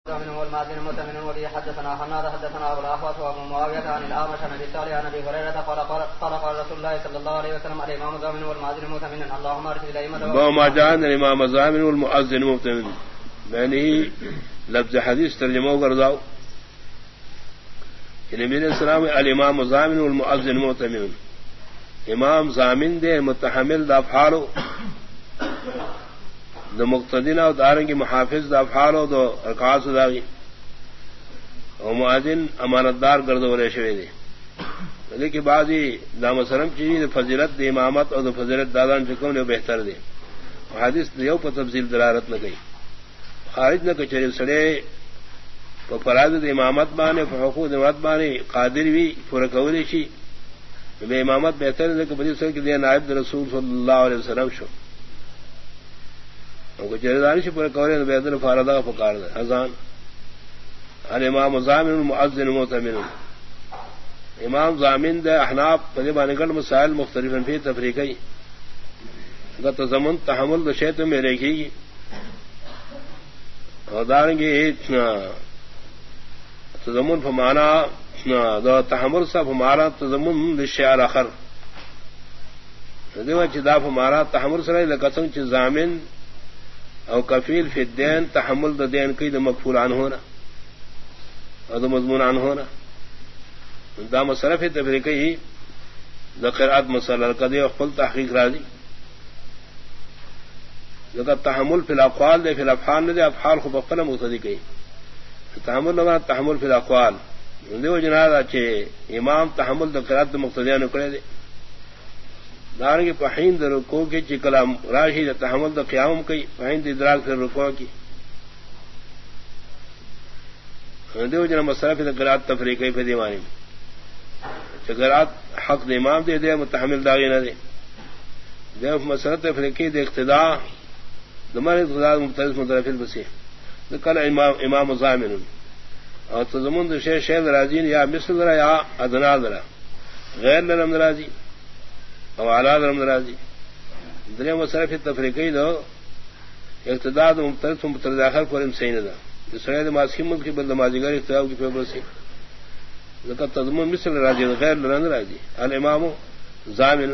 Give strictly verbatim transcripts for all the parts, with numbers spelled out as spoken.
من هو المأذن مؤتمن وبه حدثنا حناد حدثنا ابو الاحوص وابو معاويه عن الاعمش عن ابي صالح عن ابي هريره قال قال قال رسول الله صلى الله عليه وسلم الامام الزامن والمؤذن مؤتمن اللهم ارشد الائمه وما جعلنا الامام الزامن والمؤذن مؤتمن یعنی لفظ حدیث ترجمہ کرزاؤ کہ نبی علیہ السلام الامام الزامن والمؤذن مؤتمن امام ضامن دے متحمل دا افعالو دا مقتدین و دارنگی محافظ دا افعال و دا رکعات داغی و مؤذن امانتدار گردورے شوے دے لیکن بعضی دا مسلم چیزی دا فضیلت دا امامت اور دا فضیلت دادان چکم نے بہتر دے حدیث دیو پا تفصیل دلالت نہ گئی خارج نہ کچری سڑے پا فرائض دا امامت بانے پا حقوق دا امامت بانے قادر بھی فرقولی شی بے امامت بہتر دے کہ بدی سر کے دے نائب دا رسول صلی اللہ علیہ وسلم شو جردانی سے پورے کورے بہتر فاردا پکار دے اذان الامام ضامن المؤذن مؤتمن امام ضامن دے احناف طالبان گڑ مسائل مختلف فی تفریقی کا تضمن تحمل شیط میں رکھی گی اور دارنگی تضمن فمانا دو تحمل سا فمارا تضمن للشعر اخر دیو چدا فمارا تحمل سرے لقسم چ ضامن او کفیل فی الدین تحمل دا دین کی دا مغفور عنہ ہونا او دا مضمون عنہ ہونا دا مسئلہ فی تفریقی دا قرآت مسئلہ رکدے اخفل تحقیق راضی دا تحمل فی الاقوال دے فی الافحال دے افحال خوب اقفل مقتدی کئی تحمل نمانا تحمل فی الاقوال دیو جنادا چھے امام تحمل دا قرآت دا مقتدیان کرے دے دارنگی پہین در رکوع کی چی کلام راشی دا تحمل دا قیام کی پہین دا ادراک در رکوع کی دیو جنہ مسئلہ فی دا قرآت تفریقی فی دیوانی چی قرآت حق دا امام دے دے متحمل داغی نہ دے دیو مسئلہ تفریقی دا اقتداء دمار اقتداء مبتدس مترفل بسی دا کل امام, امام ضامن اور تضمن دا شیر شیر درازین یا مثل درا یا ادنا درا غیر لرم درازی او اعلی درم درازی درے مسئلہ فی تفریقی دو اقتداء دا مبتدس مبتدس آخر قرم سین دا سرے دا ماسکی ملک کی بل دمازیگر اقتداء کی پیبر سی لکہ تضمن مثل راجی غیر لرن راجی الامام ضامن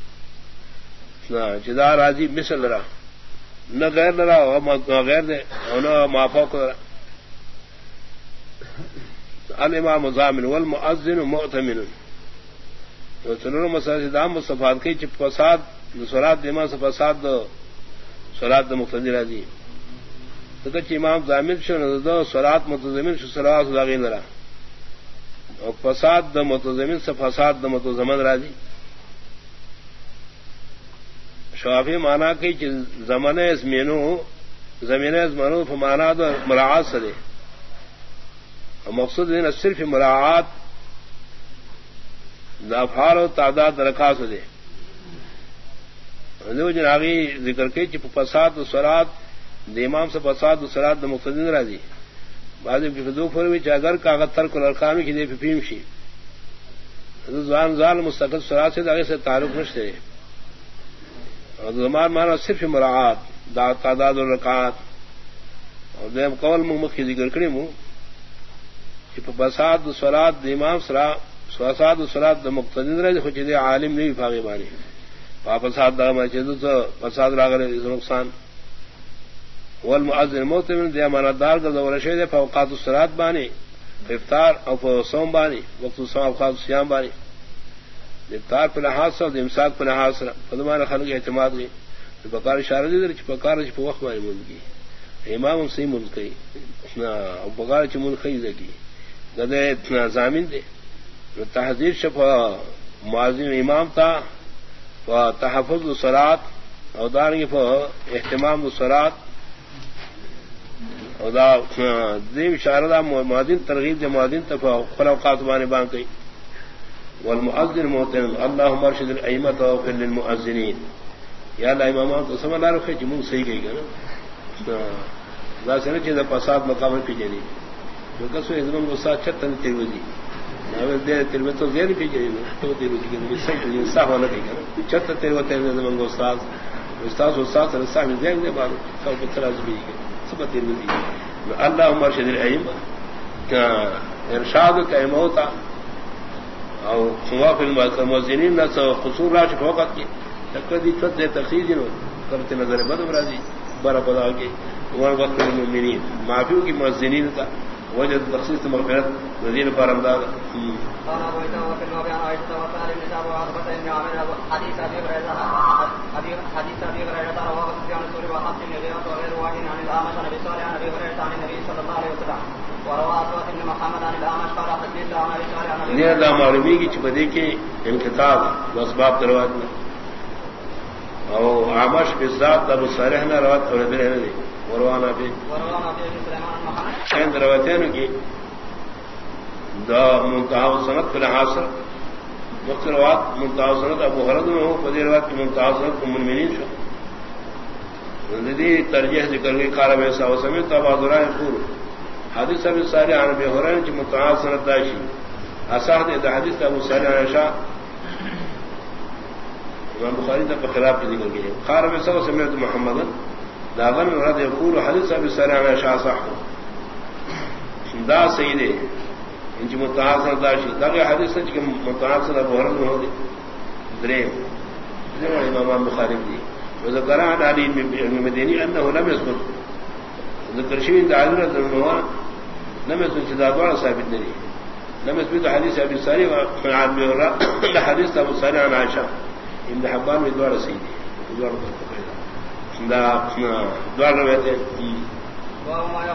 چدا راجی مثل لرا نہ غیر لرا غیر دے او نہ مافوق لرا الامام ضامن والمؤذن مؤتمن سنور مساجد دام مصطفات کی چپ فساد صلات امام سے فساد دو صلات مقتدی راضی تو کہ امام ضامن شو دو صلات متضمن شو صلات لاغی نرا اور فساد د متضمن سے فساد د متضمن راضی شافی مانا کی زمانے اس مینو زمین اس منو فمانا دو مراعات سے مقصود ہے صرف مراعات افعال و تعداد رکاس دے جناغی ذکر کے چپ فساد و سرات د امام سے فساد و سرات د مقتدین راضی بعض کی فدو فروی اگر کاغذ ترک الارقام کی دے فیم شی زان زال مستقل سرات سے آگے سے تعلق نشتے اور زمان مانا صرف مراعات دا تعداد الرکعات اور دیم قول مخ کی ذکر کرے منہ چپ فساد و سرات د امام سرا فساد صلات د مقتدین رہے خوچ دے عالم نہیں فاغی بانی فساد دا مسجد تو فساد راغلے نقصان والمؤذن مؤتمن دے امانتدار کا دور شے دے فوقات الصلات بانی افطار او صوم بانی وقت صوم اوقات صيام بانی افطار پر لحاظ سے امساک پر لحاظ سے فضمان خلق اعتماد کی بقار اشارہ دے چ بقار چ وقت بانی ملکی امام صحیح ملکی نا بقار چ ملکی زکی گدے اتنا ضامن دے تحذیر شفا معذم امام تھا و تحفظ الصلاۃ اور دارنگی فا اہتمام الصلاۃ اور دا دیم شاردا معذن ترغیب دے معذن تفا خلوقات بانے بان کئی والمؤذن مؤتمن اللهم ارشد الائمۃ واغفر للمؤذنین یا اللہ امامات تو سمجھ رکھے جمون صحیح گئی نا ذا سنے چیز فساد مقام پہ جری جو کسو ازمن کو ساتھ چھتن تیروزی دے تیرے تو زیر بھی گئی تو تیرے کی سچ نہیں صاف ہونا کہ چھت تیرے ہوتے ہیں منگو استاد استاد استاد صاحب دے دے بار تو پتھر از بھی سب تیرے دی اللہ مرشد العلم ارشاد کا موتا اور خواف المؤذنین نہ قصور راش فوقت کی تقدی فد تخصیص کرتے نظر بدم راضی بڑا خدا کے وقت المؤمنین معافیوں کی مؤذنین کا وجہ تخصیص مغفرت وزیر پر امداد معلومی کی چپدے کے انکتاب اسباب تروات میں اور آمش کے ساتھ ابو صالح نہ روات اور رہنے دے وروانا بھی رواتین کی دا منتہا سنت پر حاصل وقت روات منتہا سنت ابو حرد میں ہو پدی روات کی منتہا سنت کو منمنین شو ندی ترجیح ذکر گئی کارا ویسا و سمیت آبادرائے پور حدیث ابو صالح عن ابی حرین کی منتہا سنت داشی اصح دے دا حدیث ابو صالح عن شاہ امام بخاری تب خلاف کی ذکر گئی کارا ویسا و سمیت محمد داغن مراد یقول حدیث ابو صالح عن شاہ صح دا سیدے ان کی متعاصر داشی داغی حدیث کی متعاصر ابو حرد میں ہو دی دریم امام بخاری دی وذکر عن علی بن مدینی انه لم يثبت ذکر شوی تعالی رضوان لم يثبت ذاتوا ثابت نہیں لم يثبت حدیث ابو صالح عن ابي هريره حدیث ابو صالح عن عائشہ ابن حبان میں دوار سیدی دوار دا دوار روایت